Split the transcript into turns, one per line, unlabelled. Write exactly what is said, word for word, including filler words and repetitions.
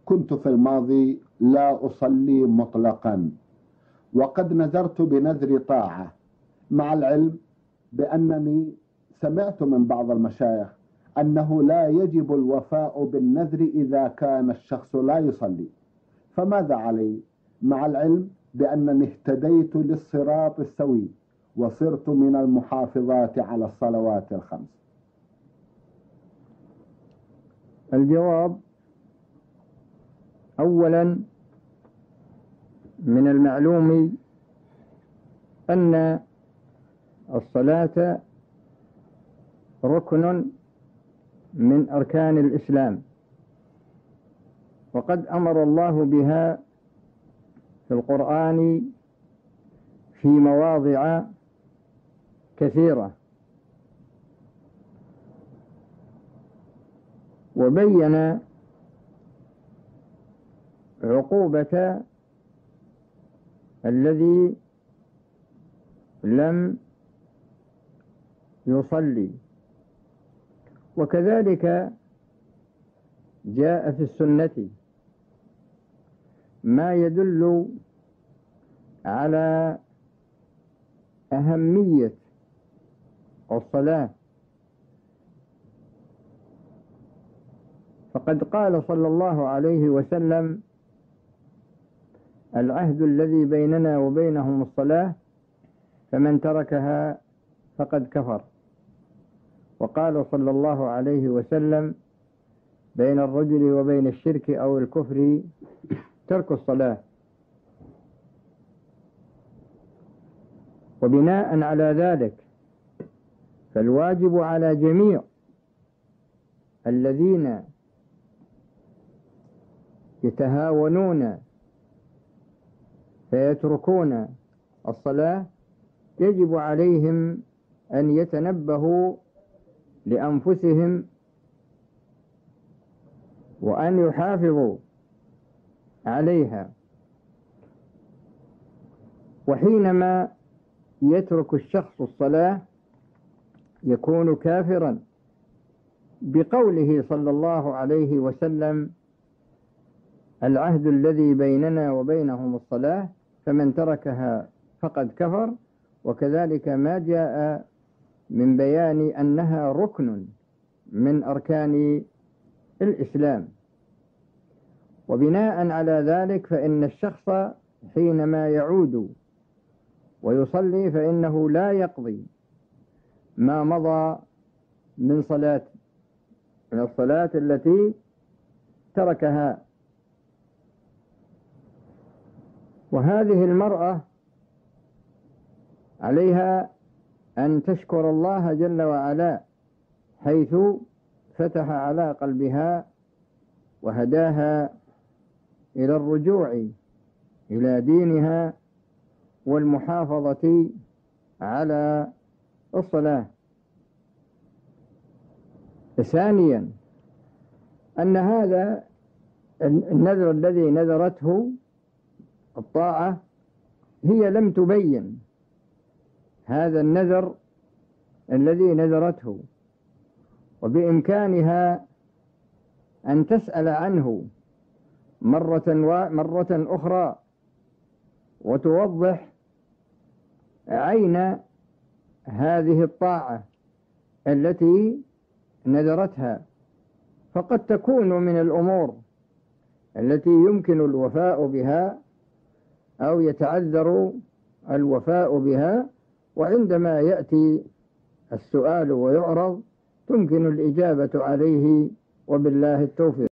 كنت في الماضي لا أصلي مطلقا، وقد نذرت بنذر طاعة، مع العلم بأنني سمعت من بعض المشايخ أنه لا يجب الوفاء بالنذر إذا كان الشخص لا يصلي. فماذا علي؟ مع العلم بأنني اهتديت للصراط السوي وصرت من المحافظات على الصلوات الخمس.
الجواب: أولا، من المعلوم أن الصلاة ركن من أركان الإسلام، وقد أمر الله بها في القرآن في مواضع كثيرة، وبين عقوبة الذي لم يصلي. وكذلك جاء في السنة ما يدل على أهمية الصلاة، فقد قال صلى الله عليه وسلم: العهد الذي بيننا وبينهم الصلاة، فمن تركها فقد كفر. وقال صلى الله عليه وسلم: بين الرجل وبين الشرك أو الكفر ترك الصلاة. وبناء على ذلك فالواجب على جميع الذين يتهاونون فيتركون الصلاة، يجب عليهم أن يتنبهوا لأنفسهم وأن يحافظوا عليها. وحينما يترك الشخص الصلاة يكون كافرا بقوله صلى الله عليه وسلم: العهد الذي بيننا وبينهم الصلاة، فمن تركها فقد كفر. وكذلك ما جاء من بيان أنها ركن من أركان الإسلام. وبناء على ذلك فإن الشخص حينما يعود ويصلي فإنه لا يقضي ما مضى من صلاة من الصلاة التي تركها. وهذه المرأة عليها أن تشكر الله جل وعلا حيث فتح على قلبها وهداها إلى الرجوع إلى دينها والمحافظة على الصلاة. ثانيا، أن هذا النذر الذي نذرته الطاعة هي لم تبين هذا النذر الذي نذرته، وبإمكانها أن تسأل عنه مرة مرة أخرى وتوضح عين هذه الطاعة التي نذرتها، فقد تكون من الأمور التي يمكن الوفاء بها أو يتعذر الوفاء بها، وعندما يأتي السؤال ويعرض تمكن الإجابة عليه، وبالله التوفيق.